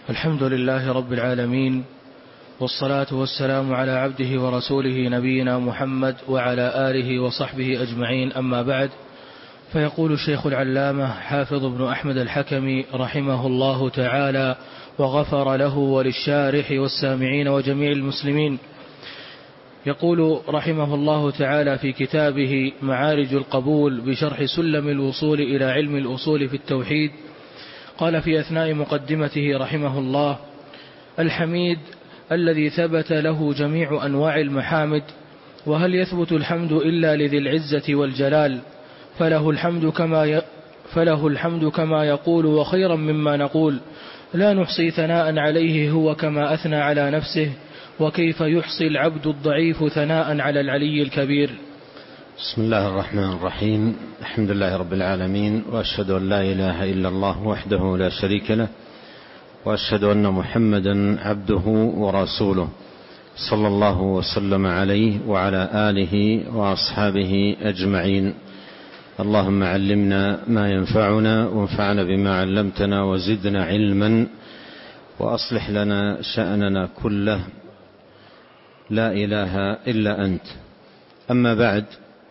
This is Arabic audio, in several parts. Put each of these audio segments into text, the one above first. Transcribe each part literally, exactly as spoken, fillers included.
الحمد لله رب العالمين، والصلاة والسلام على عبده ورسوله نبينا محمد وعلى آله وصحبه أجمعين، أما بعد. فيقول الشيخ العلامة حافظ بن أحمد الحكمي رحمه الله تعالى وغفر له وللشارح والسامعين وجميع المسلمين، يقول رحمه الله تعالى في كتابه معارج القبول بشرح سلم الوصول إلى علم الأصول في التوحيد، قال في أثناء مقدمته رحمه الله: الحميد الذي ثبت له جميع أنواع المحامد. وهل يثبت الحمد إلا لذي العزة والجلال؟ فله الحمد كما ي... فله الحمد كما يقول وخيرا مما نقول، لا نحصي ثناء عليه هو كما أثنى على نفسه، وكيف يحصي العبد الضعيف ثناء على العلي الكبير. بسم الله الرحمن الرحيم. الحمد لله رب العالمين، وأشهد أن لا إله إلا الله وحده لا شريك له، وأشهد أن محمدا عبده ورسوله، صلى الله وسلم عليه وعلى آله وأصحابه أجمعين. اللهم علمنا ما ينفعنا، وانفعنا بما علمتنا، وزدنا علما، وأصلح لنا شأننا كله، لا إله إلا أنت. أما بعد،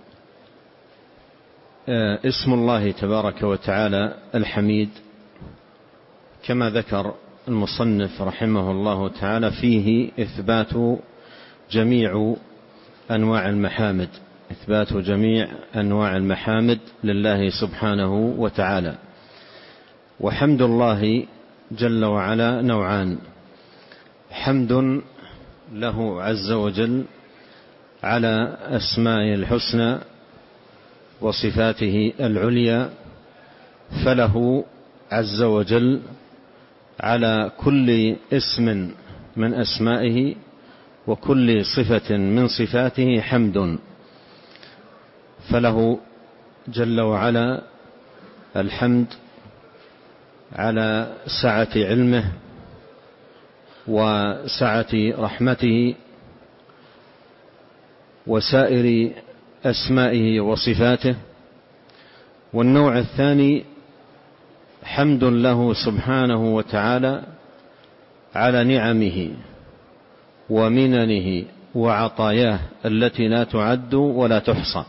اسم الله تبارك وتعالى الحميد كما ذكر المصنف رحمه الله تعالى فيه إثبات جميع أنواع المحامد، إثبات جميع أنواع المحامد لله سبحانه وتعالى. وحمد الله جل وعلا نوعان: حمد له عز وجل على أسمائه الحسنى وصفاته العليا، فله عز وجل على كل اسم من أسمائه وكل صفة من صفاته حمد، فله جل وعلا الحمد على سعة علمه وسعة رحمته وسائر أسمائه وصفاته. والنوع الثاني حمد له سبحانه وتعالى على نعمه ومننه وعطاياه التي لا تعد ولا تحصى،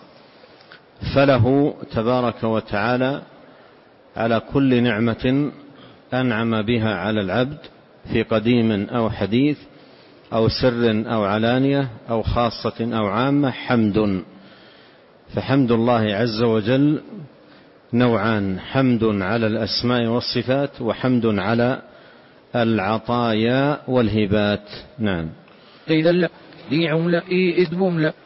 فله تبارك وتعالى على كل نعمة أنعم بها على العبد في قديم أو حديث أو سر أو علانية أو خاصة أو عامة حمد. فحمد الله عز وجل نوعان: حمد على الأسماء والصفات، وحمد على العطايا والهبات. نعم. إذا لا يعمل إذبهم لا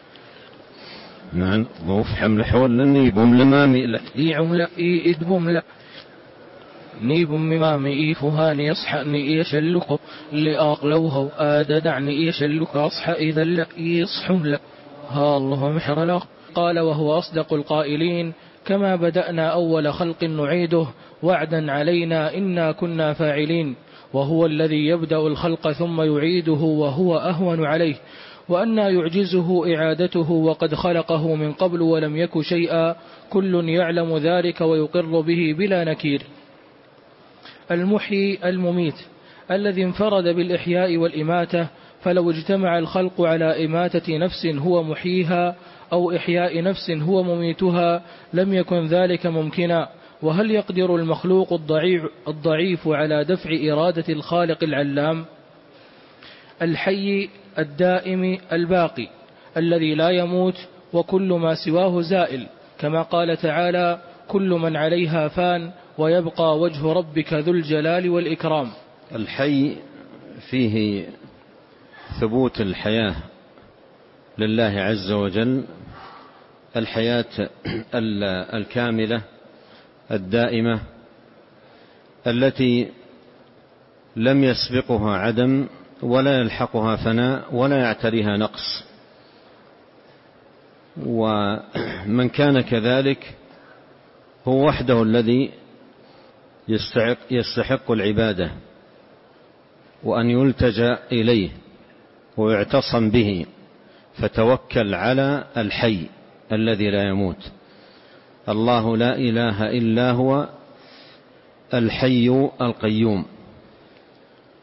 نعم ضوف حمل حول النيبهم لمامي لا يعمل إذبهم لا نيبهم ممامي إيفهاني يصحني يشلق لأقلوه آددعني يشلق أصح إذا لا يصحم لا ها الله محر له. قال: وهو أصدق القائلين: كما بدأنا أول خلق نعيده وعدا علينا إنا كنا فاعلين. وهو الذي يبدأ الخلق ثم يعيده وهو أهون عليه، وأنا يعجزه إعادته وقد خلقه من قبل ولم يك شيئا، كل يعلم ذلك ويقر به بلا نكير. المحيي المميت الذي انفرد بالإحياء والإماتة، فلو اجتمع الخلق على إماتة نفس هو محييها أو إحياء نفس هو مميتها لم يكن ذلك ممكنا. وهل يقدر المخلوق الضعيف, الضعيف على دفع إرادة الخالق العلام؟ الحي الدائم الباقي الذي لا يموت، وكل ما سواه زائل، كما قال تعالى: كل من عليها فان ويبقى وجه ربك ذو الجلال والإكرام. الحي فيه ثبوت الحياة لله عز وجل، الحياة الكاملة الدائمة التي لم يسبقها عدم ولا يلحقها فناء ولا يعتريها نقص. ومن كان كذلك هو وحده الذي يستحق, يستحق العبادة وأن يلتجأ إليه ويعتصم به، فتوكل على الحي الذي لا يموت. الله لا إله إلا هو الحي القيوم.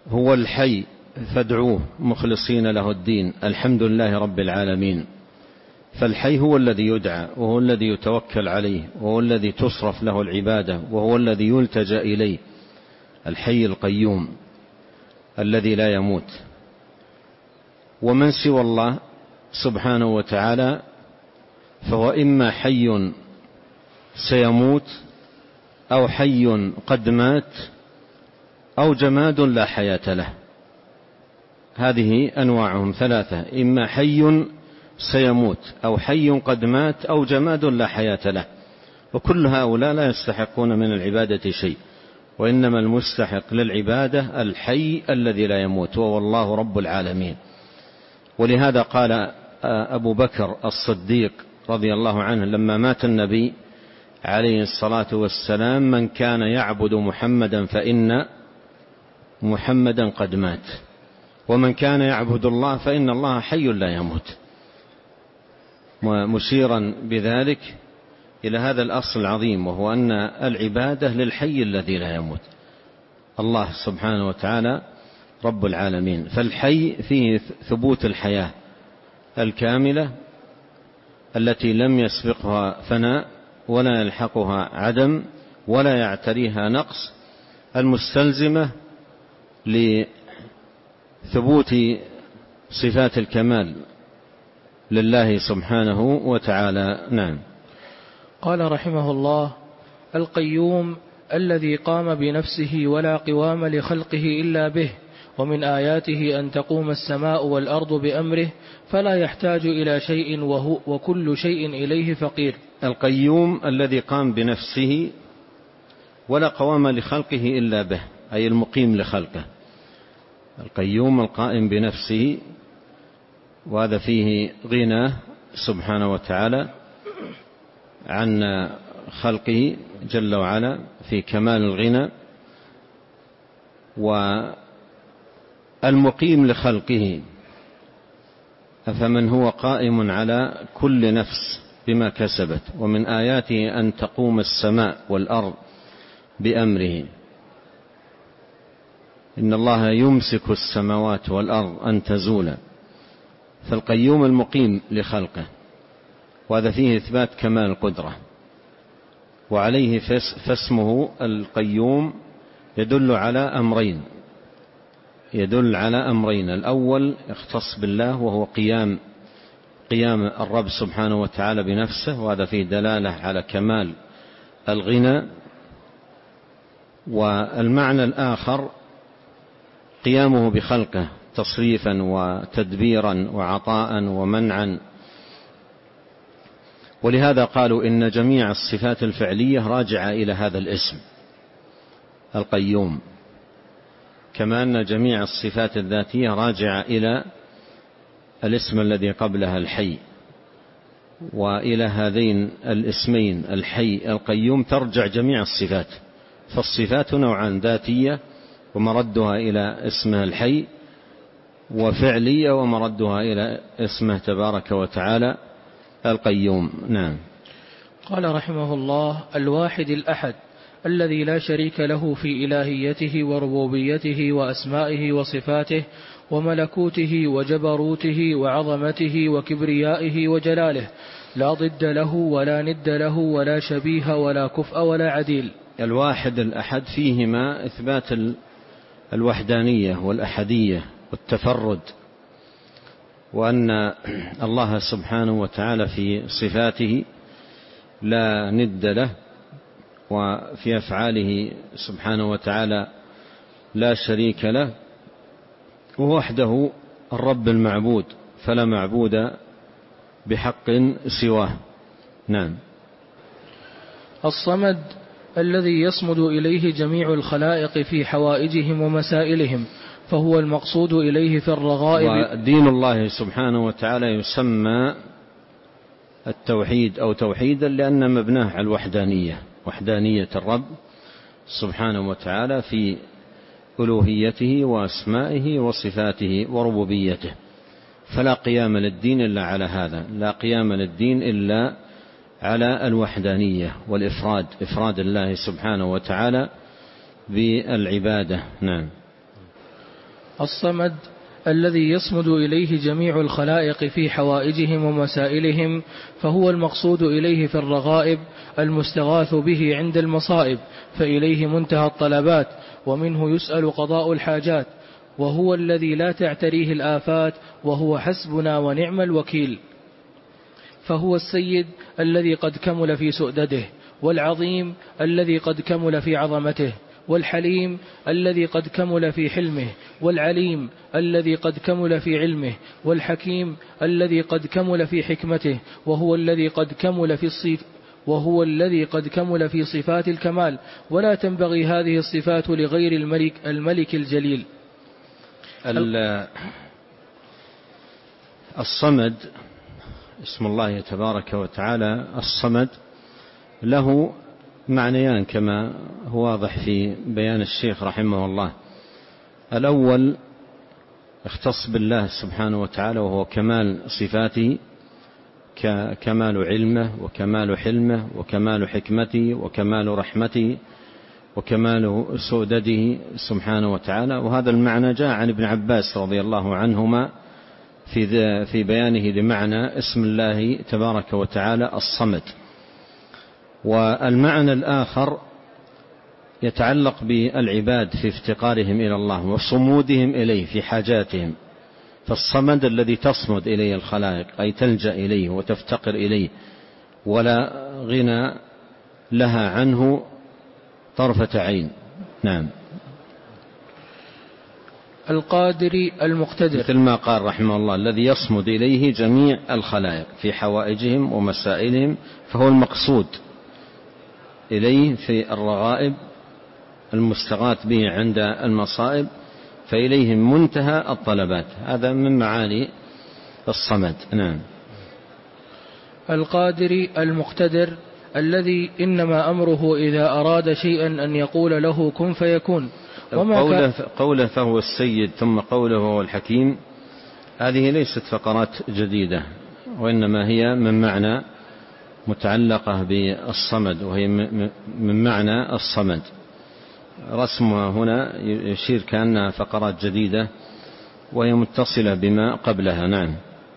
هو الحي فادعوه مخلصين له الدين الحمد لله رب العالمين. فالحي هو الذي يدعى وهو الذي يتوكل عليه وهو الذي تصرف له العبادة وهو الذي يلتجأ إليه، الحي القيوم الذي لا يموت. ومن سوى الله سبحانه وتعالى فهو إما حي سيموت أو حي قد مات أو جماد لا حياة له. هذه أنواعهم ثلاثة: إما حي سيموت أو حي قد مات أو جماد لا حياة له. وكل هؤلاء لا يستحقون من العبادة شيء، وإنما المستحق للعبادة الحي الذي لا يموت وهو الله رب العالمين. ولهذا قال أبو بكر الصديق رضي الله عنه لما مات النبي عليه الصلاة والسلام: من كان يعبد محمدا فإن محمدا قد مات، ومن كان يعبد الله فإن الله حي لا يموت، مشيرا بذلك إلى هذا الأصل العظيم، وهو أن العبادة للحي الذي لا يموت الله سبحانه وتعالى رب العالمين. فالحي فيه ثبوت الحياة الكاملة التي لم يسبقها فناء ولا يلحقها عدم ولا يعتريها نقص، المستلزمة لثبوت صفات الكمال لله سبحانه وتعالى. نعم. قال رحمه الله: القيوم الذي قام بنفسه ولا قوام لخلقه إلا به، ومن آياته أن تقوم السماء والأرض بأمره فلا يحتاج إلى شيء وهو وكل شيء إليه فقير. القيوم الذي قام بنفسه ولا قوام لخلقه إلا به، أي المقيم لخلقه. القيوم القائم بنفسه، وهذا فيه غنى سبحانه وتعالى عن خلقه جل وعلا في كمال الغنى. والمقيم لخلقه: أفمن هو قائم على كل نفس بما كسبت، ومن آياته أن تقوم السماء والأرض بأمره، إن الله يمسك السماوات والأرض أن تزولا. فالقيوم المقيم لخلقه، وهذا فيه إثبات كمال القدرة، وعليه فاسمه القيوم يدل على أمرين يدل على أمرين الأول يختص بالله، وهو قيام قيام الرب سبحانه وتعالى بنفسه، وهذا فيه دلالة على كمال الغنى. والمعنى الآخر قيامه بخلقه تصريفا وتدبيرا وعطاء ومنعا. ولهذا قالوا إن جميع الصفات الفعلية راجعة إلى هذا الاسم القيوم، كما أن جميع الصفات الذاتية راجعة إلى الاسم الذي قبلها الحي. وإلى هذين الاسمين الحي القيوم ترجع جميع الصفات. فالصفات نوعان: ذاتية ومردها إلى اسمه الحي، وفعلية ومردها إلى اسمه تبارك وتعالى القيوم. نعم. قال رحمه الله: الواحد الأحد الذي لا شريك له في إلهيته وربوبيته وأسمائه وصفاته وملكوته وجبروته وعظمته وكبريائه وجلاله، لا ضد له ولا ند له ولا شبيه ولا كفء ولا عديل. الواحد الأحد فيهما إثبات الوحدانية والأحدية والتفرد، وأن الله سبحانه وتعالى في صفاته لا ند له، وفي أفعاله سبحانه وتعالى لا شريك له، ووحده الرب المعبود فلا معبود بحق سواه. نعم. الصمد الذي يصمد إليه جميع الخلائق في حوائجهم ومسائلهم، فهو المقصود إليه في الرغائب. ودين الله سبحانه وتعالى يسمى التوحيد أو توحيدا لأن مبناه على الوحدانية، وحدانية الرب سبحانه وتعالى في ألوهيته وأسمائه وصفاته وربوبيته. فلا قيام للدين إلا على هذا، لا قيام للدين إلا على الوحدانية والإفراد، إفراد الله سبحانه وتعالى بالعبادة. نعم. الصمد الذي يصمد إليه جميع الخلائق في حوائجهم ومسائلهم، فهو المقصود إليه في الرغائب، المستغاث به عند المصائب، فإليه منتهى الطلبات، ومنه يسأل قضاء الحاجات، وهو الذي لا تعتريه الآفات، وهو حسبنا ونعم الوكيل. فهو السيد الذي قد كمل في سؤدده، والعظيم الذي قد كمل في عظمته، والحليم الذي قد كمل في حلمه، والعليم الذي قد كمل في علمه، والحكيم الذي قد كمل في حكمته، وهو الذي قد كمل في الصف وهو الذي قد كمل في صفات الكمال، ولا تنبغي هذه الصفات لغير الملك الملك الجليل. الصمد اسم الله تبارك وتعالى الصمد له معنيان كما هو واضح في بيان الشيخ رحمه الله. الأول اختص بالله سبحانه وتعالى وهو كمال صفاته، كمال علمه وكمال حلمه وكمال حكمته وكمال رحمته وكمال سؤدده سبحانه وتعالى. وهذا المعنى جاء عن ابن عباس رضي الله عنهما في في بيانه لمعنى اسم الله تبارك وتعالى الصمد. والمعنى الآخر يتعلق بالعباد في افتقارهم إلى الله وصمودهم إليه في حاجاتهم، فالصمد الذي تصمد إليه الخلائق أي تلجأ إليه وتفتقر إليه ولا غنى لها عنه طرفة عين. نعم. القادر المقتدر مثل ما قال رحمه الله الذي يصمد إليه جميع الخلائق في حوائجهم ومسائلهم، فهو المقصود إليه في الرغائب، المستغاث به عند المصائب، فإليهم منتهى الطلبات. هذا من معاني الصمد. نعم. القادر المقتدر الذي إنما أمره إذا أراد شيئا أن يقول له كن فيكون. وما قوله, قوله فهو السيد ثم قوله هو الحكيم، هذه ليست فقرات جديدة، وإنما هي من معنى متعلقة بالصمد، وهي من معنى الصمد. رسمها هنا يشير كأنها فقرات جديدة وهي متصلة بما قبلها. نعم.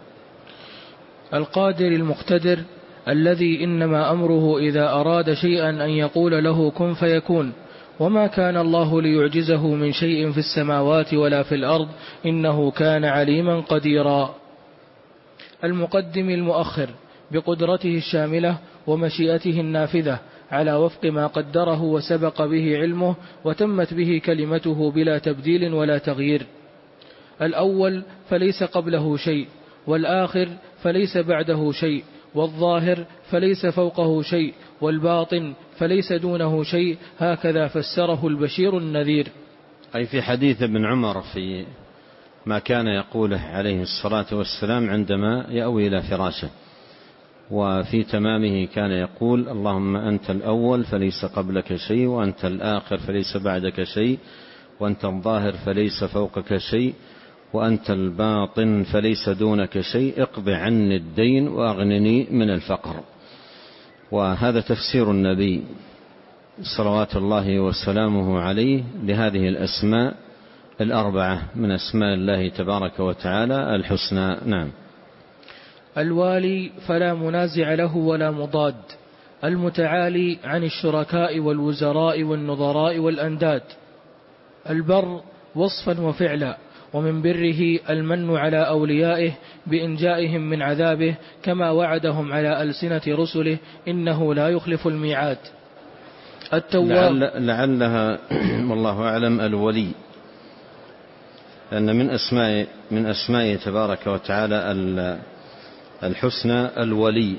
القادر المقتدر الذي إنما أمره إذا أراد شيئا أن يقول له كن فيكون. وما كان الله ليعجزه من شيء في السماوات ولا في الأرض إنه كان عليما قديرا. المقدم المؤخر بقدرته الشاملة ومشيئته النافذة على وفق ما قدره وسبق به علمه وتمت به كلمته بلا تبديل ولا تغيير. الأول فليس قبله شيء، والآخر فليس بعده شيء، والظاهر فليس فوقه شيء، والباطن فليس دونه شيء. هكذا فسره البشير النذير. أي في حديث ابن عمر في ما كان يقوله عليه الصلاة والسلام عندما يأوي إلى فراشه، وفي تمامه كان يقول اللهم أنت الأول فليس قبلك شيء، وأنت الآخر فليس بعدك شيء، وأنت الظاهر فليس فوقك شيء، وأنت الباطن فليس دونك شيء، اقض عني الدين وأغنني من الفقر. وهذا تفسير النبي صلوات الله وسلامه عليه لهذه الأسماء الأربعة من أسماء الله تبارك وتعالى الحسنى. نعم. الوالي فلا منازع له ولا مضاد، المتعالي عن الشركاء والوزراء والنظراء والأنداد. البر وصفا وفعلا، ومن بره المن على أوليائه بإنجائهم من عذابه كما وعدهم على ألسنة رسله إنه لا يخلف الميعاد. التواب لعل لعلها والله أعلم الولي، لأن من أسماء من أسماء تبارك وتعالى الحسنى الولي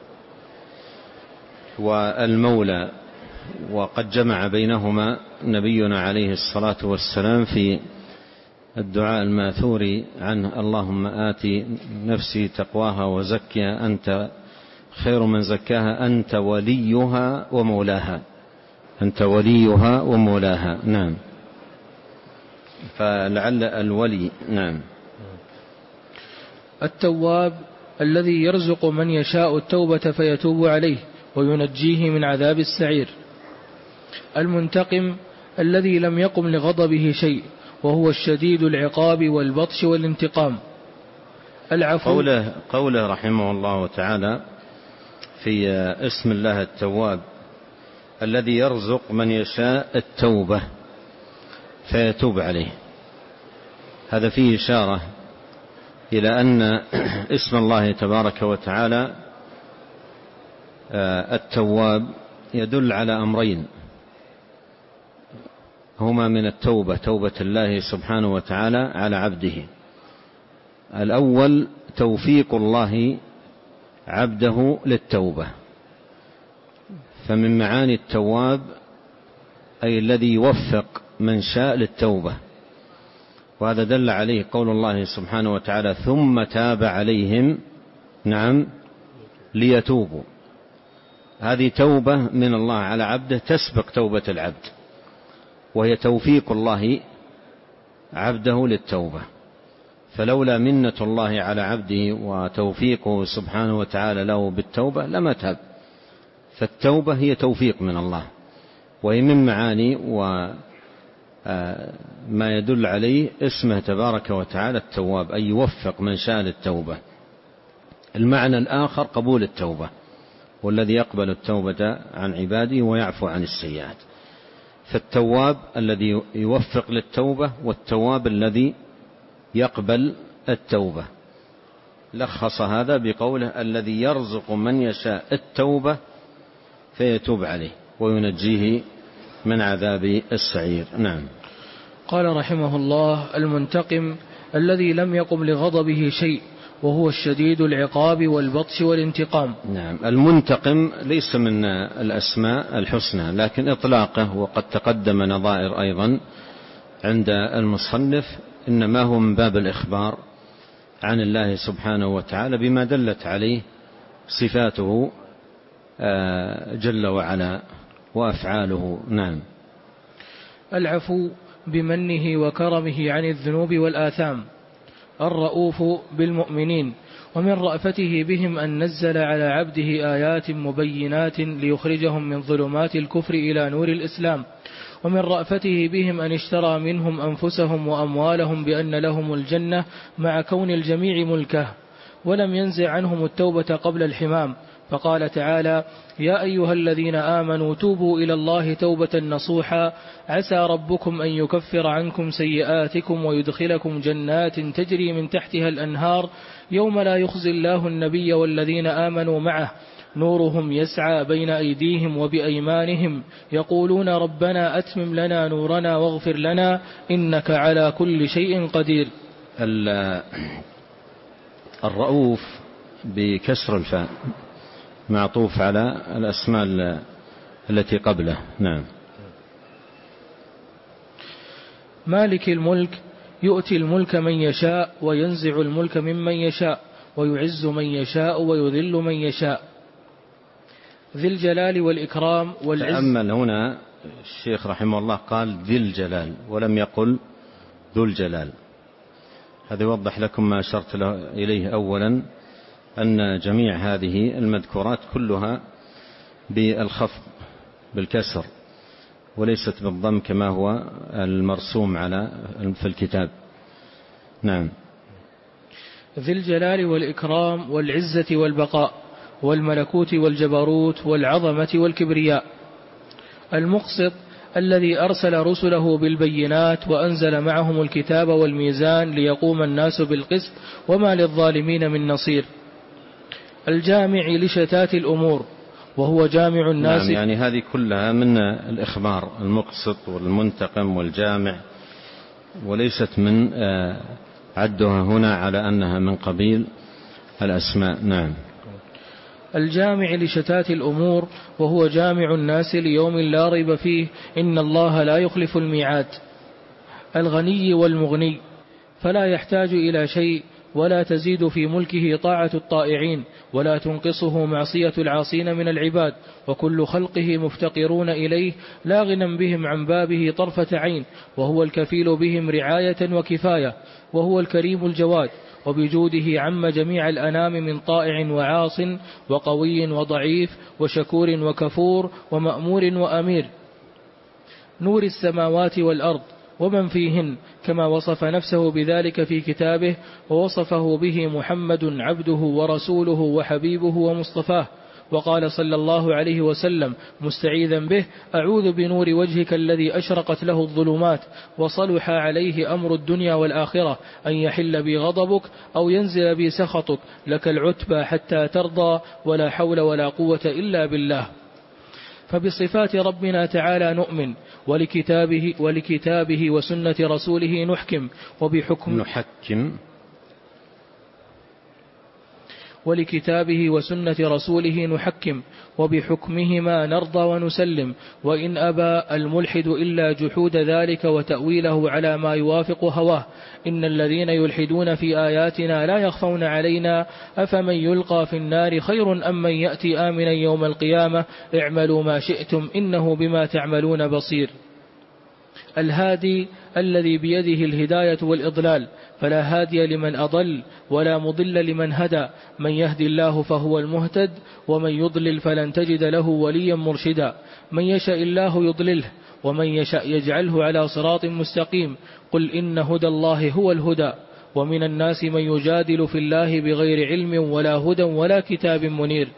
والمولى، وقد جمع بينهما نبينا عليه الصلاة والسلام في الدعاء الماثور عنه اللهم آتي نفسي تقواها وزكها أنت خير من زكاها أنت وليها ومولاها، أنت وليها ومولاها. نعم. فلعل الولي. نعم. التواب الذي يرزق من يشاء التوبة فيتوب عليه وينجيه من عذاب السعير. المنتقم الذي لم يقم لغضبه شيء وهو الشديد العقاب والبطش والانتقام. العفو قوله, قوله رحمه الله تعالى في اسم الله التواب الذي يرزق من يشاء التوبة فيتوب عليه، هذا فيه إشارة إلى أن اسم الله تبارك وتعالى التواب يدل على أمرين هما من التوبة، توبة الله سبحانه وتعالى على عبده. الأول توفيق الله عبده للتوبة، فمن معاني التواب أي الذي يوفق من شاء للتوبة، وهذا دل عليه قول الله سبحانه وتعالى ثم تاب عليهم نعم ليتوبوا. هذه توبة من الله على عبده تسبق توبة العبد، وهي توفيق الله عبده للتوبة، فلولا منة الله على عبده وتوفيقه سبحانه وتعالى له بالتوبة لما تاب. فالتوبة هي توفيق من الله، وهي من معاني وما يدل عليه اسمه تبارك وتعالى التواب، أي يوفق من شاء للتوبة. المعنى الآخر قبول التوبة، والذي يقبل التوبة عن عباده ويعفو عن السيئات. فالتواب الذي يوفق للتوبة، والتواب الذي يقبل التوبة. لخص هذا بقوله الذي يرزق من يشاء التوبة فيتوب عليه وينجيه من عذاب السعير. نعم. قال رحمه الله المنتقم الذي لم يقم لغضبه شيء، وهو الشديد العقاب والبطش والانتقام. نعم. المنتقم ليس من الأسماء الحسنى، لكن إطلاقه وقد تقدم نظائر أيضا عند المصنف إنما هو من باب الإخبار عن الله سبحانه وتعالى بما دلت عليه صفاته جل وعلا وأفعاله. نعم. العفو بمنه وكرمه عن الذنوب والآثام. الرؤوف بالمؤمنين، ومن رأفته بهم أن نزل على عبده آيات مبينات ليخرجهم من ظلمات الكفر إلى نور الإسلام. ومن رأفته بهم أن اشترى منهم أنفسهم وأموالهم بأن لهم الجنة مع كون الجميع ملكه، ولم ينزع عنهم التوبة قبل الحمام، فقال تعالى يا أيها الذين آمنوا توبوا إلى الله توبة نصوحا عسى ربكم أن يكفر عنكم سيئاتكم ويدخلكم جنات تجري من تحتها الأنهار يوم لا يخزي الله النبي والذين آمنوا معه نورهم يسعى بين أيديهم وبأيمانهم يقولون ربنا أتمم لنا نورنا واغفر لنا إنك على كل شيء قدير. الرؤوف بكسر الفاء معطوف على الأسماء التي قبله. نعم. مالك الملك يؤتي الملك من يشاء وينزع الملك ممن يشاء ويعز من يشاء ويذل من يشاء. ذي الجلال والإكرام والعز. تأمل هنا الشيخ رحمه الله قال ذي الجلال ولم يقل ذو الجلال. هذا يوضح لكم ما أشرت إليه أولا، أن جميع هذه المذكورات كلها بالخفض بالكسر وليست بالضم كما هو المرسوم على في الكتاب. نعم. ذي الجلال والإكرام والعزة والبقاء والملكوت والجبروت والعظمة والكبرياء. المقسط الذي أرسل رسله بالبينات وأنزل معهم الكتاب والميزان ليقوم الناس بالقسط وما للظالمين من نصير. الجامع لشتات الأمور وهو جامع الناس. نعم، يعني هذه كلها من الإخبار، المقسط والمنتقم والجامع، وليست من عدها هنا على أنها من قبيل الأسماء. نعم. الجامع لشتات الأمور وهو جامع الناس ليوم لا ريب فيه إن الله لا يخلف الميعاد. الغني والمغني فلا يحتاج إلى شيء ولا تزيد في ملكه طاعة الطائعين ولا تنقصه معصية العاصين من العباد، وكل خلقه مفتقرون إليه لا غنى بهم عن بابه طرفة عين، وهو الكفيل بهم رعاية وكفاية، وهو الكريم الجواد، وبجوده عم جميع الأنام من طائع وعاص وقوي وضعيف وشكور وكفور ومأمور وأمير. نور السماوات والأرض ومن فيهن كما وصف نفسه بذلك في كتابه ووصفه به محمد عبده ورسوله وحبيبه ومصطفاه. وقال صلى الله عليه وسلم مستعيذا به: أعوذ بنور وجهك الذي أشرقت له الظلمات وصلح عليه أمر الدنيا والآخرة أن يحل بي غضبك أو ينزل بي سخطك، لك العتبى حتى ترضى، ولا حول ولا قوة إلا بالله. فبصفات ربنا تعالى نؤمن، ولكتابه, ولكتابه وسنة رسوله نحكم وبحكم نحكم ولكتابه وسنة رسوله نحكم وبحكمهما نرضى ونسلم، وإن أبى الملحد إلا جحود ذلك وتأويله على ما يوافق هواه. إن الذين يلحدون في آياتنا لا يخفون علينا، أفمن يلقى في النار خير أم من يأتي آمنا يوم القيامة، اعملوا ما شئتم إنه بما تعملون بصير. الهادي الذي بيده الهداية والإضلال، فلا هادي لمن أضل ولا مضل لمن هدى، من يهدي الله فهو المهتد ومن يضلل فلن تجد له وليا مرشدا. من يشاء الله يضلله ومن يشاء يجعله على صراط مستقيم. قل إن هدى الله هو الهدى، ومن الناس من يجادل في الله بغير علم ولا هدى ولا كتاب منير.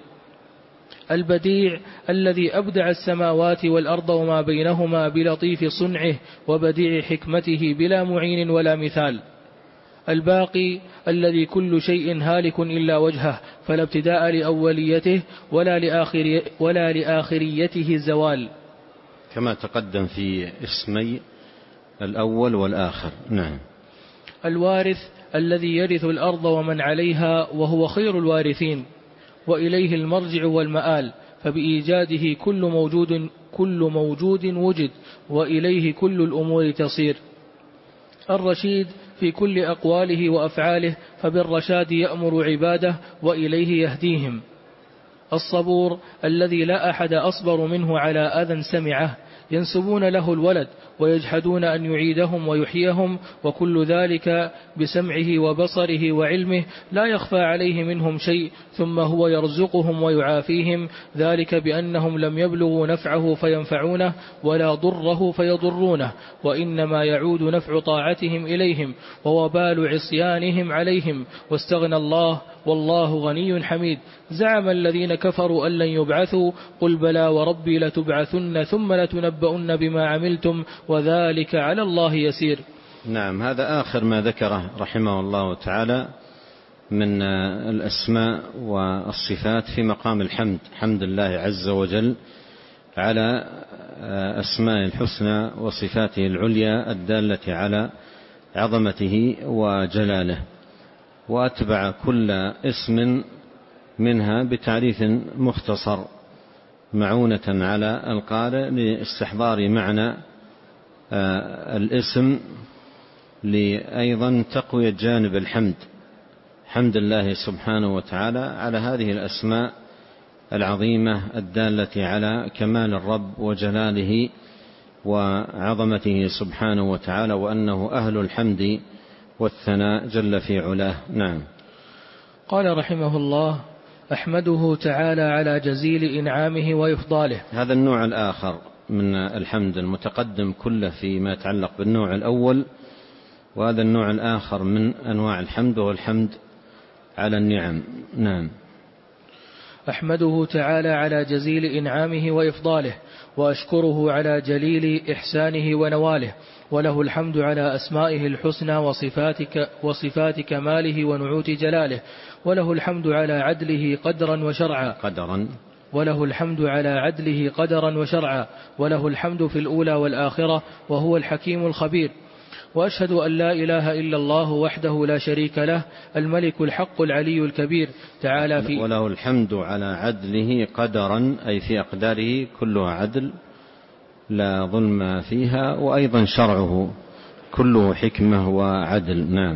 البديع الذي أبدع السماوات والأرض وما بينهما بلطيف صنعه وبديع حكمته بلا معين ولا مثال. الباقي الذي كل شيء هالك إلا وجهه، فلا ابتداء لأوليته ولا, لآخر ولا لآخريته الزوال، كما تقدم في اسمي الأول والآخر. نعم. الوارث الذي يرث الأرض ومن عليها وهو خير الوارثين، وإليه المرجع والمآل، فبإيجاده كل موجود, كل موجود وجد، وإليه كل الأمور تصير. الرشيد في كل أقواله وأفعاله، فبالرشاد يأمر عباده وإليه يهديهم. الصبور الذي لا أحد أصبر منه على أذى سمعه، ينسبون له الولد ويجحدون أن يعيدهم ويحييهم، وكل ذلك بسمعه وبصره وعلمه، لا يخفى عليه منهم شيء، ثم هو يرزقهم ويعافيهم، ذلك بأنهم لم يبلغوا نفعه فينفعونه ولا ضره فيضرونه، وإنما يعود نفع طاعتهم إليهم ووبال عصيانهم عليهم، واستغنى الله والله غني حميد. زعم الذين كفروا أن لن يبعثوا، قل بلى وربي لتبعثن ثم لتنبؤن بما عملتم وذلك على الله يسير. نعم. هذا آخر ما ذكره رحمه الله تعالى من الأسماء والصفات في مقام الحمد، حمد الله عز وجل على أسماء الحسنى وصفاته العليا الدالة على عظمته وجلاله، وأتبع كل اسم منها بتعريف مختصر معونة على القارئ لاستحضار معنى الاسم، لأيضا تقوية جانب الحمد، حمد الله سبحانه وتعالى على هذه الأسماء العظيمة الدالة على كمال الرب وجلاله وعظمته سبحانه وتعالى، وأنه أهل الحمد والثناء جل في علاه. نعم. قال رحمه الله: أحمده تعالى على جزيل إنعامه وإفضاله. هذا النوع الآخر من الحمد، المتقدم كله فيما يتعلق بالنوع الأول، وهذا النوع الآخر من أنواع الحمد والحمد على النعم. نعم. أحمده تعالى على جزيل إنعامه وإفضاله، وأشكره على جليل إحسانه ونواله، وله الحمد على أسمائه الحسنى وصفات, وصفات كماله ونعوت جلاله، وله الحمد على عدله قدرا وشرعا قدرا وله الحمد على عدله قدرا وشرعا وله الحمد في الأولى والآخرة، وهو الحكيم الخبير. وأشهد أن لا إله إلا الله وحده لا شريك له، الملك الحق العلي الكبير تعالى في وله الحمد على عدله قدرا، أي في أقداره كلها عدل لا ظلم فيها، وأيضا شرعه كله حكمة وعدل. نعم.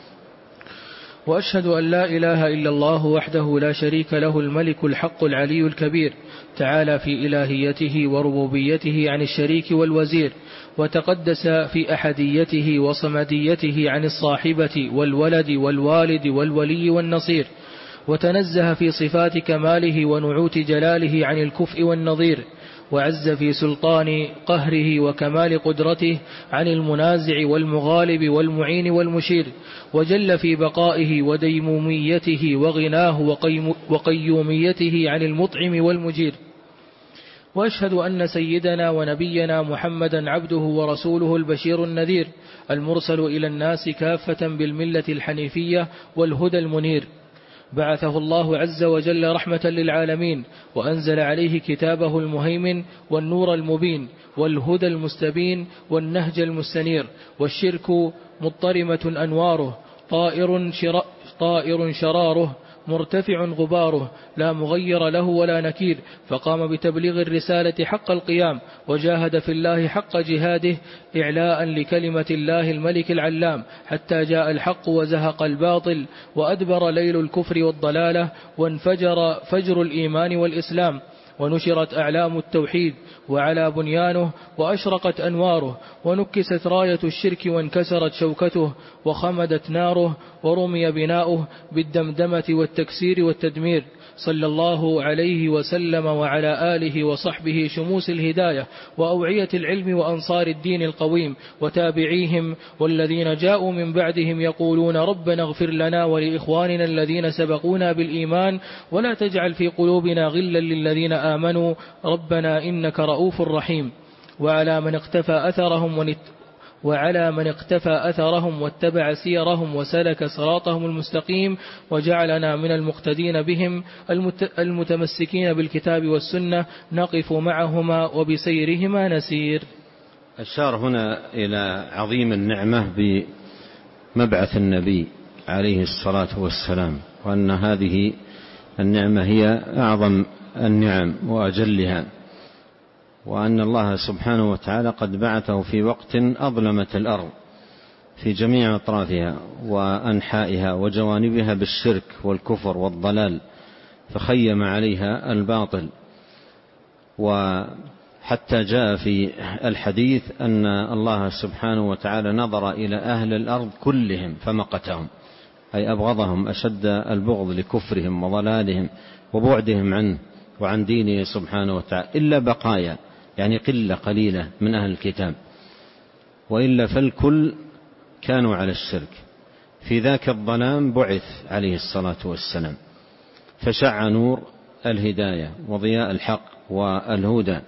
وأشهد أن لا إله إلا الله وحده لا شريك له، الملك الحق العلي الكبير تعالى في إلهيته وربوبيته عن الشريك والوزير، وتقدس في أحديته وصمديته عن الصاحبة والولد والوالد والولي والنصير، وتنزه في صفات كماله ونعوت جلاله عن الكفء والنظير، وعز في سلطان قهره وكمال قدرته عن المنازع والمغالب والمعين والمشير، وجل في بقائه وديموميته وغناه وقيوميته عن المطعم والمجير. وأشهد أن سيدنا ونبينا محمدا عبده ورسوله البشير النذير المرسل إلى الناس كافة بالملة الحنيفية والهدى المنير، بعثه الله عز وجل رحمة للعالمين، وأنزل عليه كتابه المهيمن والنور المبين والهدى المستبين والنهج المستنير، والشرك مضطرمة أنواره، طائر, شر... طائر شراره، مرتفع غباره، لا مغير له ولا نكير، فقام بتبليغ الرسالة حق القيام، وجاهد في الله حق جهاده إعلاء لكلمة الله الملك العلام، حتى جاء الحق وزهق الباطل، وأدبر ليل الكفر والضلالة، وانفجر فجر الإيمان والإسلام، ونشرت أعلام التوحيد وعلى بنيانه، وأشرقت أنواره، ونكست راية الشرك وانكسرت شوكته، وخمدت ناره، ورمي بناؤه بالدمدمة والتكسير والتدمير، صلى الله عليه وسلم وعلى آله وصحبه شموس الهداية وأوعية العلم وأنصار الدين القويم وتابعيهم والذين جاءوا من بعدهم يقولون ربنا اغفر لنا ولإخواننا الذين سبقونا بالإيمان ولا تجعل في قلوبنا غلا للذين آمنوا ربنا إنك رؤوف رحيم. وعلى من اقتفى أثرهم ونت وعلى من اقتفى أثرهم واتبع سيرهم وسلك صراطهم المستقيم، وجعلنا من المقتدين بهم المتمسكين بالكتاب والسنة نقف معهما وبسيرهما نسير. أشار هنا إلى عظيم النعمة بمبعث النبي عليه الصلاة والسلام، وأن هذه النعمة هي أعظم النعم وأجلها، وأن الله سبحانه وتعالى قد بعثه في وقت أظلمت الأرض في جميع أطرافها وأنحائها وجوانبها بالشرك والكفر والضلال، فخيم عليها الباطل. وحتى جاء في الحديث أن الله سبحانه وتعالى نظر إلى أهل الأرض كلهم فمقتهم، أي أبغضهم أشد البغض لكفرهم وضلالهم وبعدهم عنه وعن دينه سبحانه وتعالى، إلا بقايا يعني قلة قليلة من أهل الكتاب، وإلا فالكل كانوا على الشرك. في ذاك الظلام بعث عليه الصلاة والسلام، فشع نور الهداية وضياء الحق والهدى،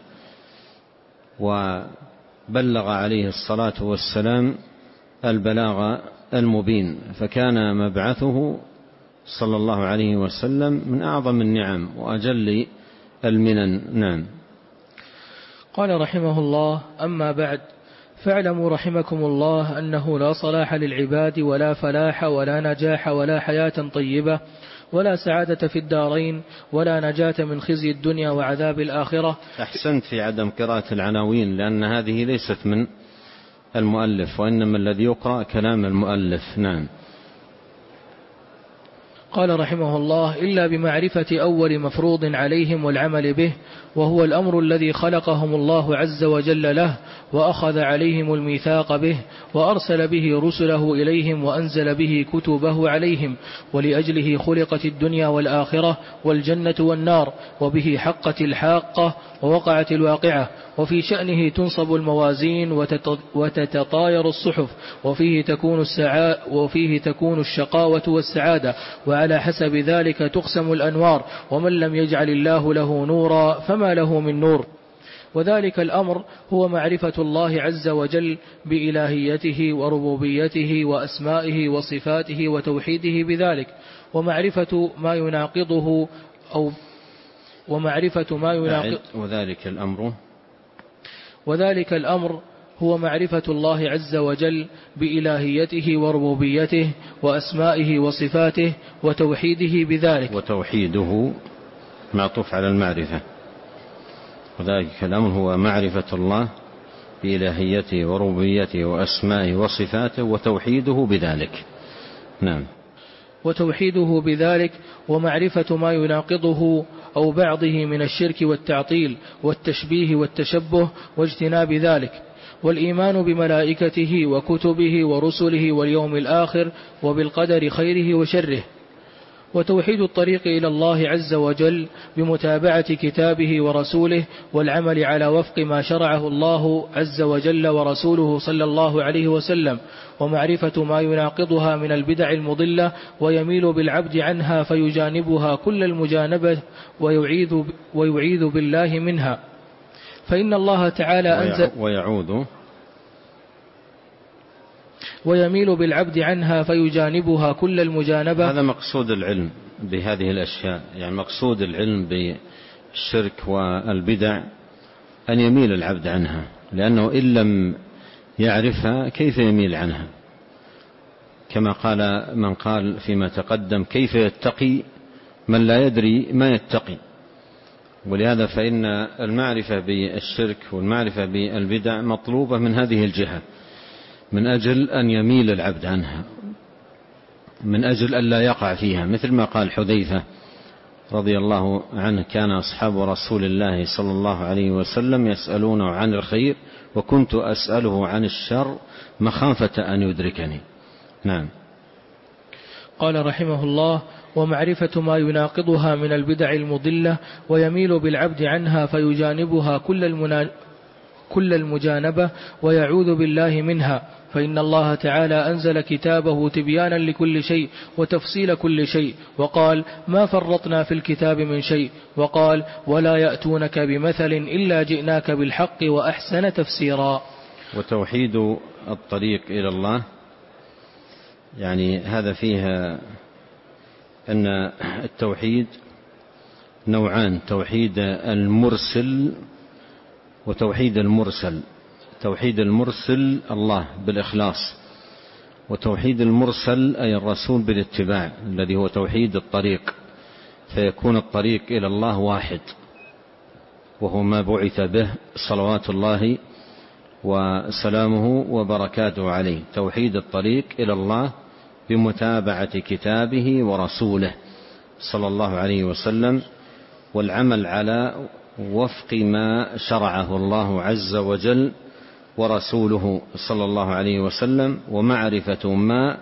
وبلغ عليه الصلاة والسلام البلاغ المبين، فكان مبعثه صلى الله عليه وسلم من أعظم النعم وأجل المنن. نعم. قال رحمه الله: أما بعد، فاعلموا رحمكم الله أنه لا صلاح للعباد ولا فلاح ولا نجاح ولا حياة طيبة ولا سعادة في الدارين ولا نجاة من خزي الدنيا وعذاب الآخرة. أحسنت في عدم قراءة العناوين، لأن هذه ليست من المؤلف، وإنما الذي يقرأ كلام المؤلف. نعم. قال رحمه الله: إلا بمعرفة أول مفروض عليهم والعمل به، وهو الأمر الذي خلقهم الله عز وجل له، وأخذ عليهم الميثاق به، وأرسل به رسله إليهم، وأنزل به كتبه عليهم، ولأجله خلقت الدنيا والآخرة والجنة والنار، وبه حقت الحاقة ووقعت الواقعة، وفي شأنه تنصب الموازين وتتطاير الصحف، وفيه تكون السعادة وفيه تكون الشقاوة والسعادة، وعلى حسب ذلك تقسم الأنوار، ومن لم يجعل الله له نورا فما له من نور. وذلك الأمر هو معرفة الله عز وجل بإلهيته وربوبيته وأسمائه وصفاته وتوحيده بذلك، ومعرفة ما يناقضه أو ومعرفة ما يناقض وذلك الأمر وذلك الأمر هو معرفة الله عز وجل بإلهيته وربوبيته وأسمائه وصفاته وتوحيده بذلك. وتوحيده معطوف على المعرفة، وذلك الأمر هو معرفة الله بإلهيته وربوبيته وأسمائه وصفاته وتوحيده بذلك. نعم. وتوحيده بذلك ومعرفة ما يناقضه أو بعضه من الشرك والتعطيل والتشبيه والتشبه واجتناب ذلك، والإيمان بملائكته وكتبه ورسله واليوم الآخر وبالقدر خيره وشره. وتوحيد الطريق إلى الله عز وجل بمتابعة كتابه ورسوله والعمل على وفق ما شرعه الله عز وجل ورسوله صلى الله عليه وسلم، ومعرفة ما يناقضها من البدع المضلة ويميل بالعبد عنها فيجانبها كل المجانبة ويعيذ, ويعيذ بالله منها، فإن الله تعالى أنزل ويعوذ ويميل بالعبد عنها فيجانبها كل المجانبة. هذا مقصود العلم بهذه الأشياء، يعني مقصود العلم بالشرك والبدع أن يميل العبد عنها، لأنه إن لم يعرفها كيف يميل عنها؟ كما قال من قال فيما تقدم: كيف يتقي من لا يدري ما يتقي؟ ولهذا فإن المعرفة بالشرك والمعرفة بالبدع مطلوبة من هذه الجهة، من أجل أن يميل العبد عنها، من أجل أن لا يقع فيها، مثل ما قال حذيفة رضي الله عنه: كان أصحاب رسول الله صلى الله عليه وسلم يسألونه عن الخير وكنت أسأله عن الشر مخافة أن يدركني. نعم. قال رحمه الله: ومعرفة ما يناقضها من البدع المضلة ويميل بالعبد عنها فيجانبها كل المنا... كل المجانبة ويعوذ بالله منها، فإن الله تعالى أنزل كتابه تبيانا لكل شيء وتفصيل كل شيء، وقال: ما فرطنا في الكتاب من شيء، وقال: ولا يأتونك بمثل إلا جئناك بالحق وأحسن تفسيرا. وتوحيد الطريق إلى الله، يعني هذا فيها أن التوحيد نوعان: توحيد المرسل وتوحيد المرسل. توحيد المرسل الله بالإخلاص، وتوحيد المرسل أي الرسول بالاتباع، الذي هو توحيد الطريق، فيكون الطريق إلى الله واحد، وهو ما بعث به صلوات الله وسلامه وبركاته عليه، توحيد الطريق إلى الله بمتابعة كتابه ورسوله صلى الله عليه وسلم، والعمل على وفق ما شرعه الله عز وجل ورسوله صلى الله عليه وسلم، ومعرفة ما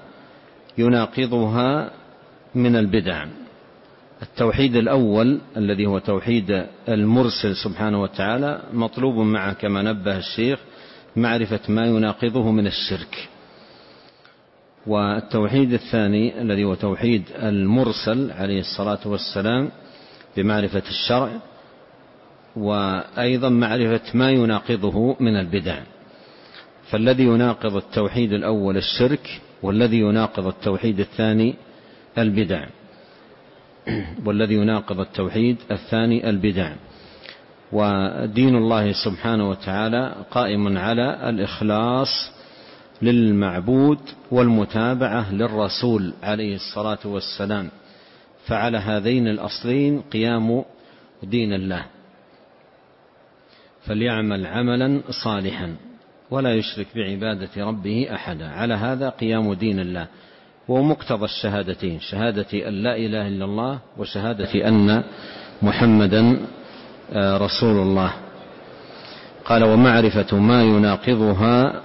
يناقضها من البدع. التوحيد الأول الذي هو توحيد المرسل سبحانه وتعالى مطلوب معه كما نبه الشيخ معرفة ما يناقضه من الشرك. والتوحيد الثاني الذي هو توحيد المرسل عليه الصلاة والسلام بمعرفة الشرع، وأيضا معرفة ما يناقضه من البدع. فالذي يناقض التوحيد الأول الشرك، والذي يناقض التوحيد الثاني البدع، والذي يناقض التوحيد الثاني البدع. ودين الله سبحانه وتعالى قائم على الإخلاص للمعبود والمتابعة للرسول عليه الصلاة والسلام، فعلى هذين الأصلين قيام دين الله، فليعمل عملا صالحا ولا يشرك بعبادة ربه أحدا. على هذا قيام دين الله، ومقتضى الشهادتين: شهادة أن لا إله إلا الله وشهادة أن محمدا رسول الله. قال: ومعرفة ما يناقضها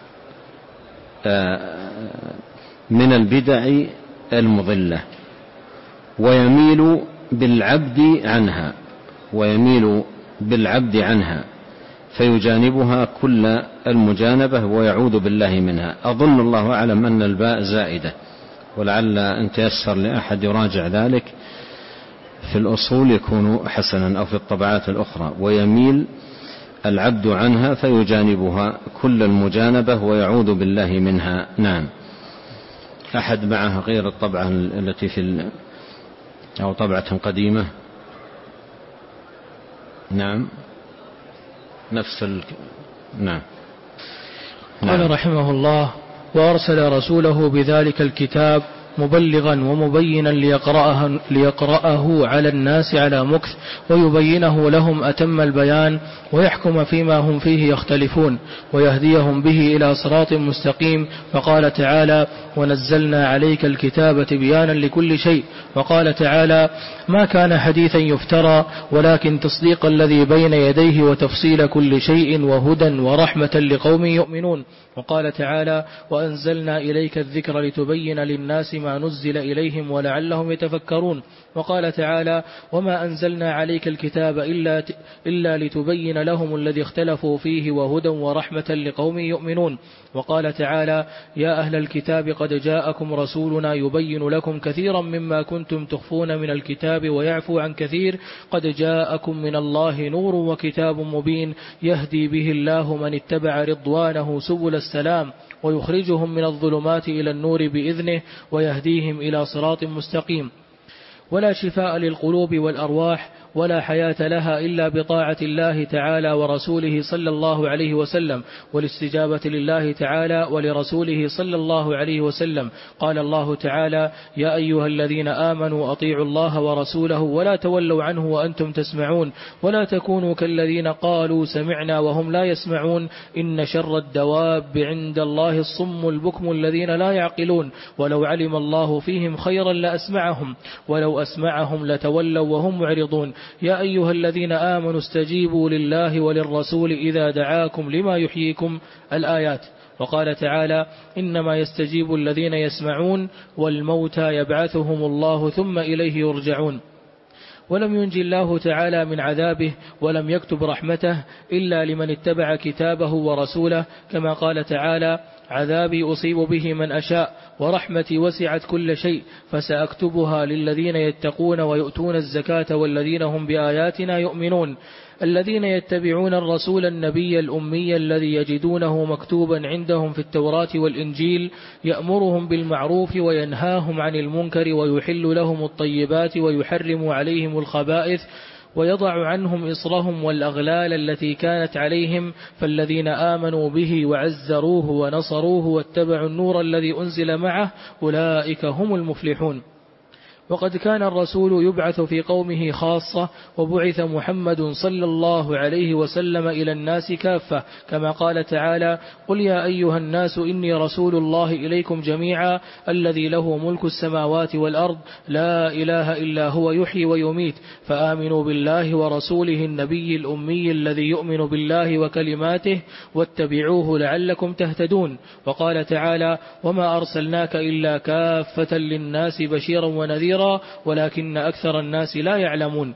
من البدع المضلة ويميل بالعبد عنها ويميل بالعبد عنها فيجانبها كل المجانبة ويعوذ بالله منها. أظن الله أعلم أن الباء زائدة، ولعل أن تيسر لأحد يراجع ذلك في الأصول يكون حسنا، أو في الطبعات الأخرى: ويميل العبد عنها فيجانبها كل المجانبة ويعوذ بالله منها. نعم. أحد معها غير الطبعة التي في ال... أو طبعة قديمة؟ نعم، نفس ال... نعم. قال نعم. رحمه الله: وأرسل رسوله بذلك الكتاب مبلغا ومبينا ليقرأه, ليقرأه على الناس على مكث ويبينه لهم أتم البيان ويحكم فيما هم فيه يختلفون ويهديهم به إلى صراط مستقيم. فقال تعالى: ونزلنا عليك الكتاب تبيانا لكل شيء. وقال تعالى: ما كان حديثا يفترى ولكن تصديق الذي بين يديه وتفصيل كل شيء وهدى ورحمة لقوم يؤمنون. وقال تعالى: وأنزلنا إليك الذكر لتبين للناس ما نزل إليهم ولعلهم يتفكرون. وقال تعالى: وما أنزلنا عليك الكتاب إلا, إلا لتبين لهم الذي اختلفوا فيه وهدى ورحمة لقوم يؤمنون. وقال تعالى: يا أهل الكتاب قد جاءكم رسولنا يبين لكم كثيرا مما كنتم تخفون من الكتاب ويعفو عن كثير قد جاءكم من الله نور وكتاب مبين يهدي به الله من اتبع رضوانه سبل السلام ويخرجهم من الظلمات إلى النور بإذنه ويهديهم إلى صراط مستقيم. ولا شفاء للقلوب والأرواح ولا حياة لها إلا بطاعة الله تعالى ورسوله صلى الله عليه وسلم والاستجابة لله تعالى ولرسوله صلى الله عليه وسلم. قال الله تعالى: يا أيها الذين آمنوا أطيعوا الله ورسوله ولا تولوا عنه وأنتم تسمعون ولا تكونوا كالذين قالوا سمعنا وهم لا يسمعون إن شر الدواب عند الله الصم البكم الذين لا يعقلون ولو علم الله فيهم خيرا لأسمعهم ولو أسمعهم لتولوا وهم معرضون. يا أيها الذين آمنوا استجيبوا لله وللرسول إذا دعاكم لما يحييكم الآيات. وقال تعالى: إنما يستجيب الذين يسمعون والموتى يبعثهم الله ثم إليه يرجعون. ولم ينجي الله تعالى من عذابه ولم يكتب رحمته إلا لمن اتبع كتابه ورسوله، كما قال تعالى: عذابي أصيب به من أشاء ورحمتي وسعت كل شيء فسأكتبها للذين يتقون ويؤتون الزكاة والذين هم بآياتنا يؤمنون. الذين يتبعون الرسول النبي الأمي الذي يجدونه مكتوبا عندهم في التوراة والإنجيل يأمرهم بالمعروف وينهاهم عن المنكر ويحل لهم الطيبات ويحرم عليهم الخبائث ويضع عنهم إصرهم والأغلال التي كانت عليهم فالذين آمنوا به وعزروه ونصروه واتبعوا النور الذي أنزل معه أولئك هم المفلحون. وقد كان الرسول يبعث في قومه خاصة وبعث محمد صلى الله عليه وسلم إلى الناس كافة، كما قال تعالى: قل يا أيها الناس إني رسول الله إليكم جميعا الذي له ملك السماوات والأرض لا إله إلا هو يحيي ويميت فآمنوا بالله ورسوله النبي الأمي الذي يؤمن بالله وكلماته واتبعوه لعلكم تهتدون. وقال تعالى: وما أرسلناك إلا كافة للناس بشيرا ونذيرا ولكن أكثر الناس لا يعلمون.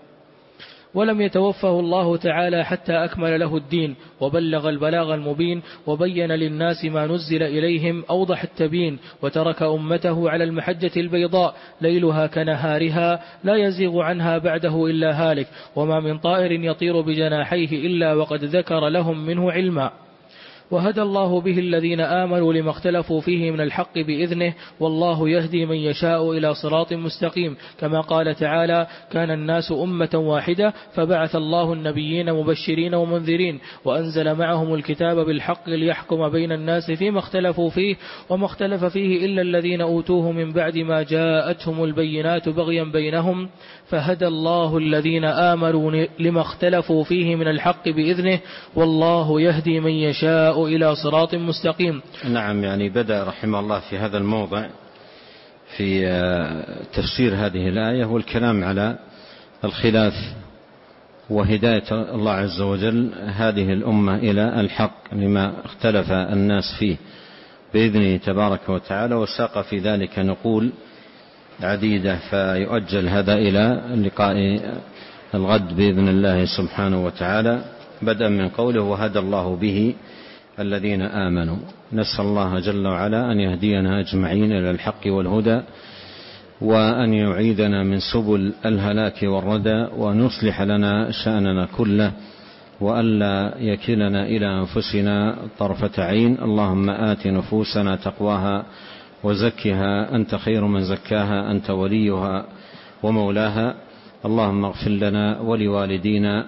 ولم يتوفه الله تعالى حتى أكمل له الدين وبلغ البلاغ المبين وبين للناس ما نزل إليهم أوضح التبيين وترك أمته على المحجة البيضاء ليلها كنهارها لا يزيغ عنها بعده إلا هالك وما من طائر يطير بجناحيه إلا وقد ذكر لهم منه علما. وهدى الله به الذين آمنوا لما اختلفوا فيه من الحق بإذنه والله يهدي من يشاء إلى صراط مستقيم، كما قال تعالى: كان الناس أمة واحدة فبعث الله النبيين مبشرين ومنذرين وأنزل معهم الكتاب بالحق ليحكم بين الناس فيما اختلفوا فيه وما اختلف فيه إلا الذين أوتوه من بعد ما جاءتهم البينات بغيا بينهم فهدى الله الذين آمنوا لما اختلفوا فيه من الحق بإذنه والله يهدي من يشاء إلى صراط مستقيم. نعم، يعني بدأ رحمه الله في هذا الموضع في تفسير هذه الآية والكلام على الخلاف وهداية الله عز وجل هذه الأمة إلى الحق لما اختلف الناس فيه بإذنه تبارك وتعالى، وساق في ذلك نقول عديدة فيؤجل هذا إلى لقاء الغد بإذن الله سبحانه وتعالى، بدءا من قوله: وهدى الله به الذين آمنوا. نسأل الله جل وعلا أن يهدينا أجمعين إلى الحق والهدى وأن يعيدنا من سبل الهلاك والردى وأن يصلح لنا شأننا كله وألا يكلنا إلى أنفسنا طرفة عين. اللهم آت نفوسنا تقواها وزكها أنت خير من زكاها أنت وليها ومولاها. اللهم اغفر لنا ولوالدينا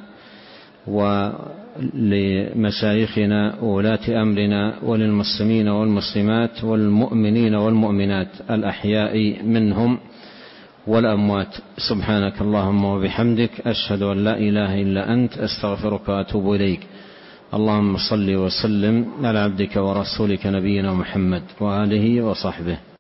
ولمشايخنا وولاة أمرنا وللمسلمين والمسلمات والمؤمنين والمؤمنات الأحياء منهم والأموات. سبحانك اللهم وبحمدك أشهد أن لا إله إلا أنت أستغفرك وأتوب إليك. اللهم صل وسلم على عبدك ورسولك نبينا محمد وآله وصحبه.